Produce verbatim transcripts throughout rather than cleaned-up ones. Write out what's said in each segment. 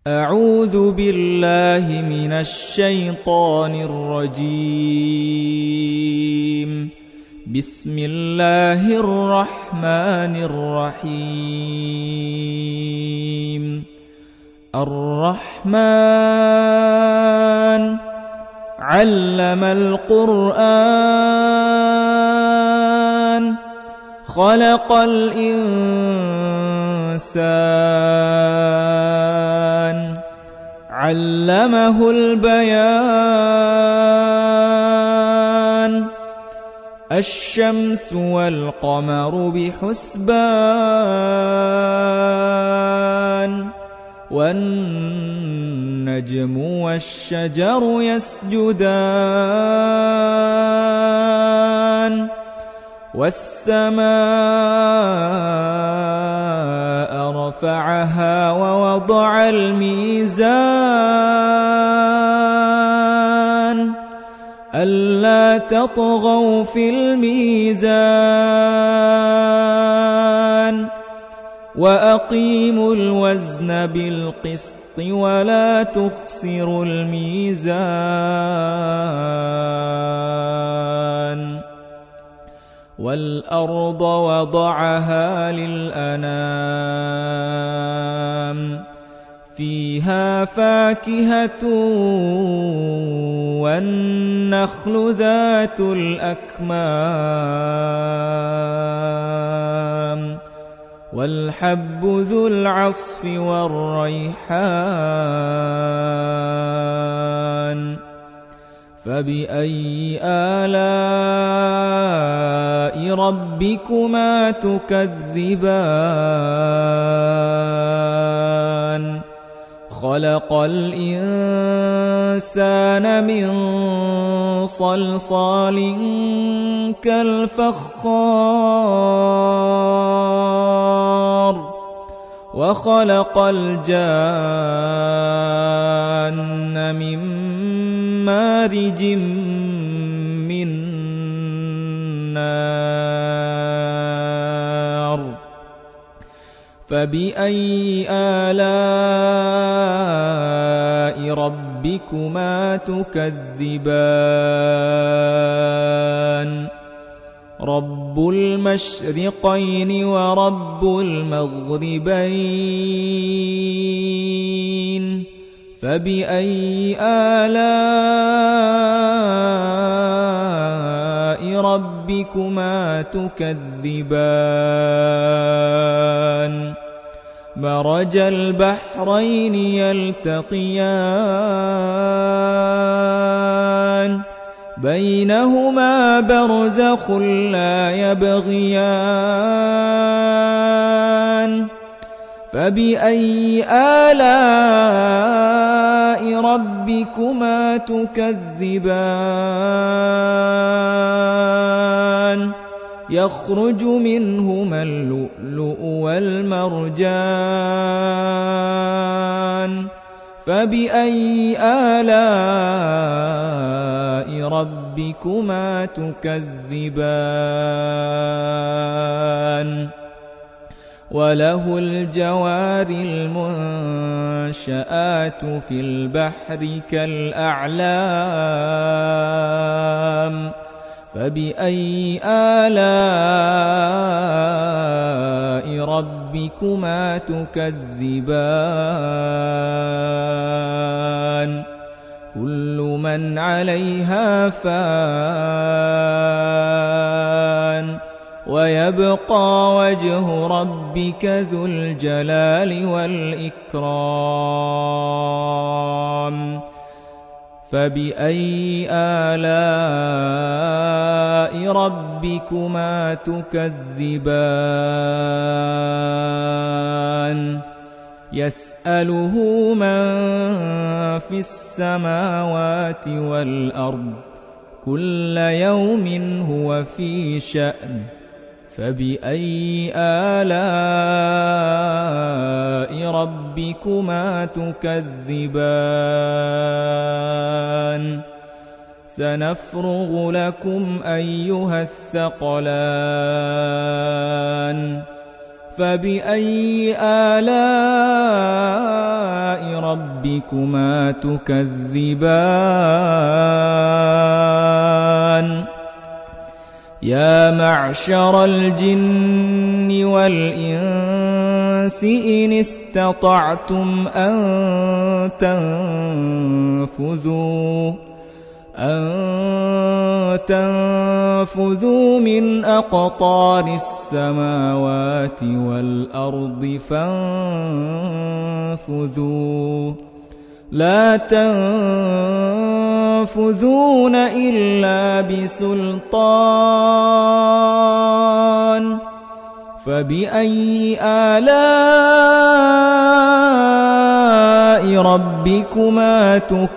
أعوذ بالله من الشيطان الرجيم. بسم الله الرحمن الرحيم. الرحمن علم القرآن خلق الإنسان علمه البيان الشمس والقمر بحسبان والنجم والشجر يسجدان والسماء رفعها ووضع الميزان ألا تطغوا في الميزان وأقيموا الوزن بالقسط ولا تخسروا الميزان والأرض وضعها للأنام فيها فاكهة والنخل ذات الأكمام والحب ذو العصف والريحان فبأي آلاء ربكما تكذبان خلق الإنسان من صلصال كالفخار وخلق الجان من مارج من نار فبأي آلاء ربكما تكذبان رب المشرقين ورب المغربين فبأي آلاء ربكما تكذبان مرج البحرين يلتقيان بينهما برزخ لا يبغيان فبأي آلاء ربكما تكذبان يخرج منهما اللؤلؤ والمرجان فبأي آلاء ربكما تكذبان وله الجوار المنشآت في البحر كالأعلام فبأي آلاء ربكما تكذبان كل من عليها فان ويبقى وجه ربك ذو الجلال والإكرام فبأي آلاء ربكما تكذبان يسأله من في السماوات والأرض كل يوم هو في شأن فبأي آلاء ربكما تكذبان سنفرغ لكم أيها الثقلان فبأي آلاء ربكما ربكما تكذبان يا معشر الجن والإنس إن استطعتم أن تنفذوا أن تنفذوا من أقطار السماوات والأرض فانفذوا لا تنفذون إلا بسلطان فبأي آلاء ربكما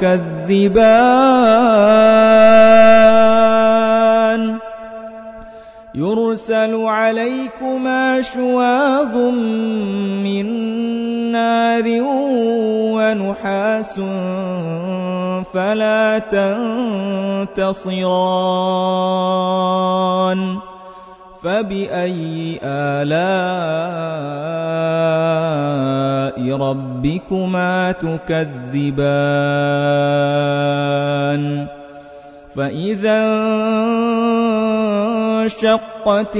تكذبان يرسل عليكما شواظ من نار ونحاس فلا تنتصران فبأي آلاء ربكما تكذبان فإذا انشقت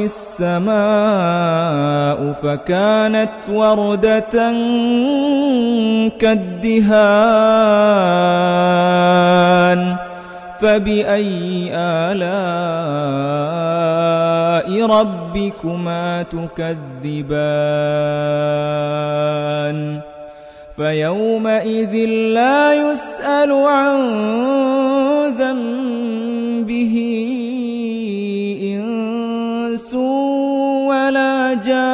السماء فكانت وردة كالدهان فبأي آلاء ربكما تكذبان فيومئذ لا يسأل عن ذنبه إنس ولا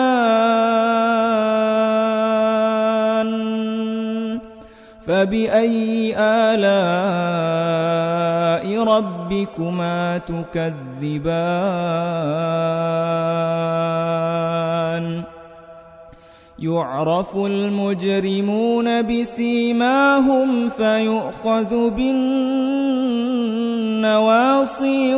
جان فبأي آلاء ربكما تكذبان يعرف المجرمون بسيماهم فيؤخذ بالنواصي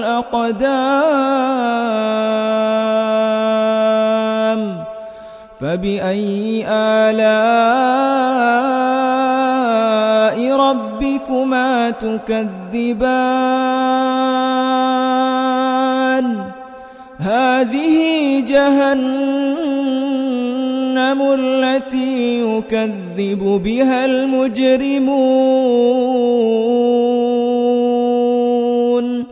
والأقدام فبأي آلاء ربكما تكذبان هذه جهنم التي يكذب بها المجرمون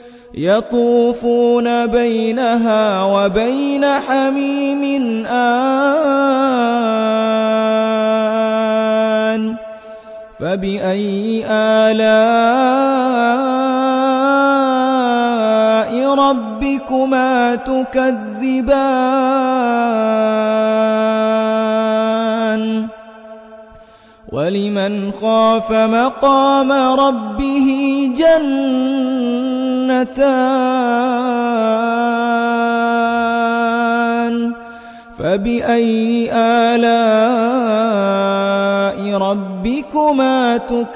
يطوفون بينها وبين حميم آن فبأي آلاء ربكما تكذبان ولمن خاف مقام ربه جنتان فبأي آلاء ربكما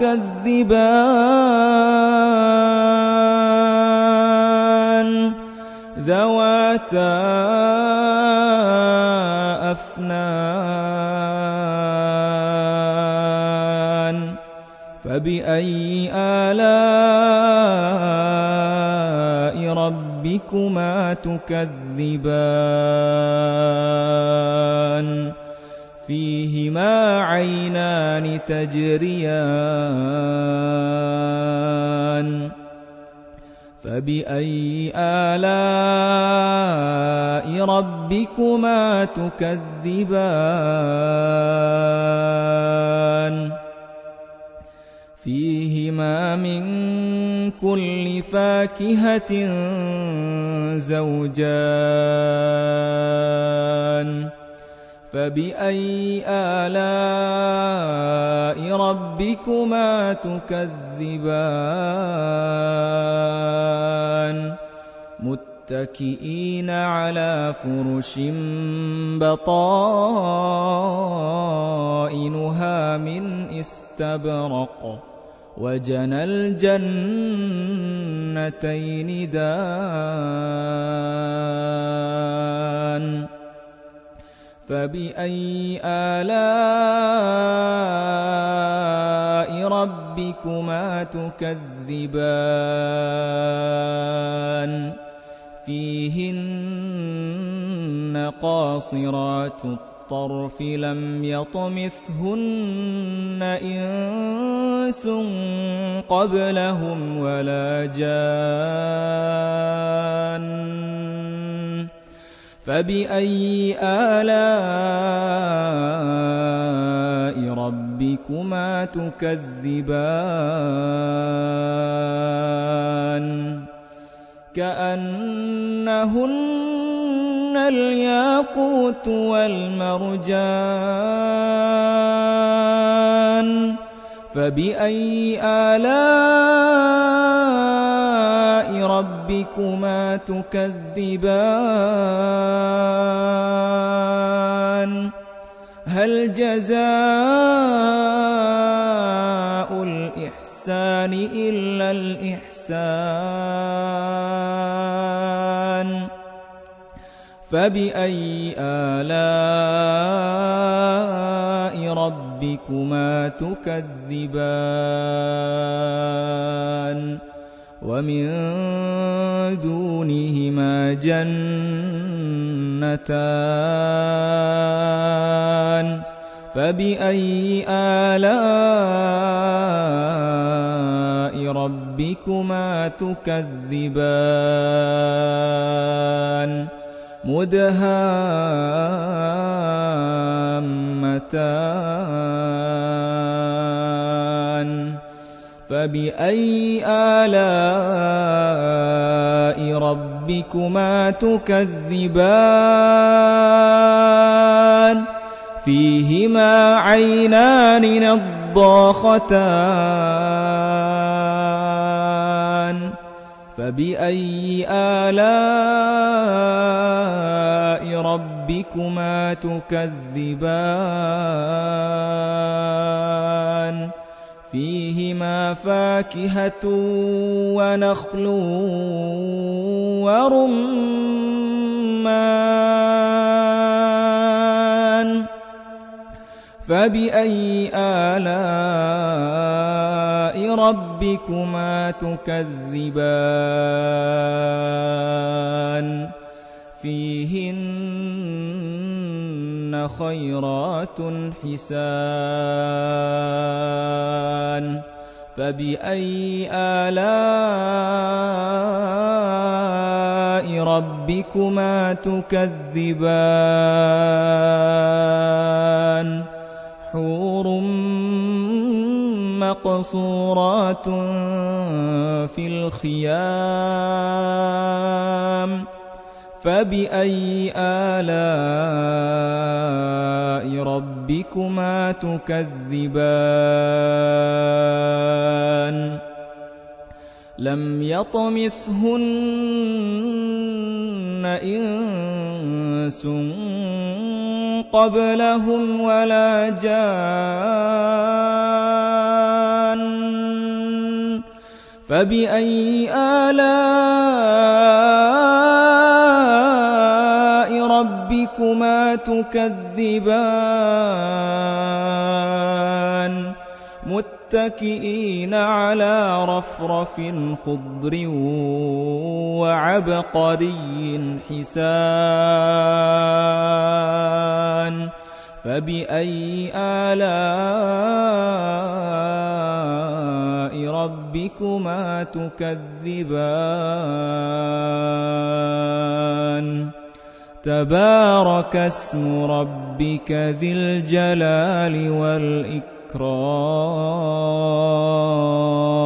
تكذبان ذواتا أفنان فبأي آلاء ربكما تكذبان فيهما عينان تجريان فبأي آلاء ربكما تكذبان فيهما من كل فاكهة زوجان فبأي آلاء ربكما تكذبان متكئين على فرش بطائنها من استبرق وجنى الجنتين دان فبأي آلاء ربكما تكذبان فيهن قاصرات الطرف لم يطمثهن إنس قبلهم ولا جان فبأي آلاء ربكما تكذبان كأنهن الياقوت والمرجان فبأي آلاء ربكما تكذبان هل جزاء الإحسان إلا الإحسان فبأي آلاء ربكما تكذبان ومن دونهما جنتان فبأي آلاء ربكما تكذبان مدهامتان فبأي آلاء ربكما تكذبان فيهما عينان نضاختان فبأي آلاء ربكما تكذبان فيهما فاكهة ونخل ورمان فبأي آلاء ربكما تكذبان فيهن خيرات حسان فبأي آلاء ربكما تكذبان حور مقصورات في الخيام فبأي آلاء ربكما تكذبان لم يطمثهن إنس قبلهم ولا جان فبأي آلاء ربكما تكذبان متكئين على رفرف خضر وعبقري حسان فبأي آلاء ربكما تكذبان تبارك اسم ربك ذي الجلال والإكرام